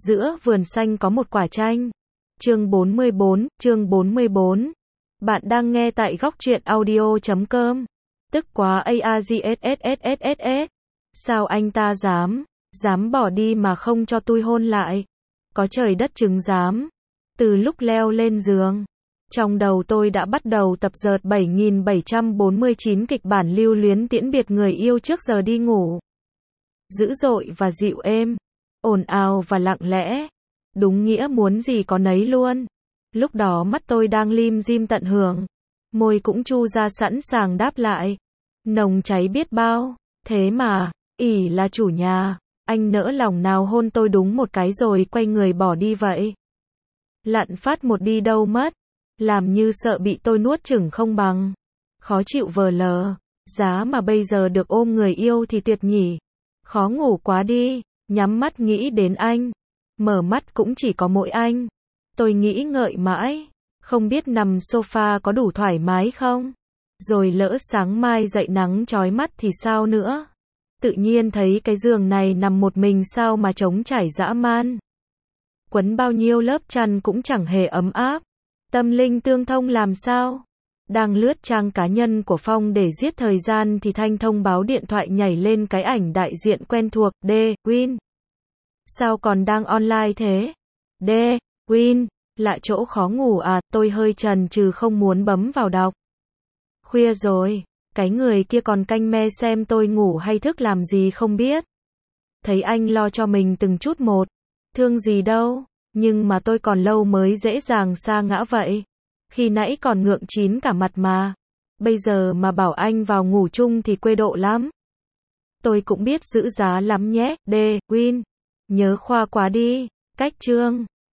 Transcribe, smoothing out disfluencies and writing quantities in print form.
Giữa vườn xanh có một quả chanh. Chương 44. Bạn đang nghe tại góc truyện audio.com. Tức quá AAGSSSSS. Sao anh ta dám bỏ đi mà không cho tôi hôn lại. Có trời đất chứng giám. Từ lúc leo lên giường, trong đầu tôi đã bắt đầu tập dượt 7749 kịch bản lưu luyến tiễn biệt người yêu trước giờ đi ngủ. Dữ dội và dịu êm, ồn ào và lặng lẽ. Đúng nghĩa muốn gì có nấy luôn. Lúc đó mắt tôi đang lim dim tận hưởng, môi cũng chu ra sẵn sàng đáp lại. Nồng cháy biết bao. Thế mà, ỷ là chủ nhà, anh nỡ lòng nào hôn tôi đúng một cái rồi quay người bỏ đi vậy. Lặn phát một đi đâu mất, làm như sợ bị tôi nuốt chửng không bằng. Khó chịu vờ lờ, giá mà bây giờ được ôm người yêu thì tuyệt nhỉ. Khó ngủ quá đi, nhắm mắt nghĩ đến anh, mở mắt cũng chỉ có mỗi anh. Tôi nghĩ ngợi mãi, không biết nằm sofa có đủ thoải mái không? Rồi lỡ sáng mai dậy nắng chói mắt thì sao nữa? Tự nhiên thấy cái giường này nằm một mình sao mà trống trải dã man. Quấn bao nhiêu lớp chăn cũng chẳng hề ấm áp. Tâm linh tương thông làm sao? Đang lướt trang cá nhân của Phong để giết thời gian thì thanh thông báo điện thoại nhảy lên cái ảnh đại diện quen thuộc, Win. Sao còn đang online thế? Win, lạ chỗ khó ngủ à, tôi hơi chần chừ không muốn bấm vào đọc. Khuya rồi, cái người kia còn canh me xem tôi ngủ hay thức làm gì không biết. Thấy anh lo cho mình từng chút một, thương gì đâu, nhưng mà tôi còn lâu mới dễ dàng sa ngã vậy. Khi nãy còn ngượng chín cả mặt mà. Bây giờ mà bảo anh vào ngủ chung thì quê độ lắm. Tôi cũng biết giữ giá lắm nhé, Win. Nhớ khoa quá đi. Cách chương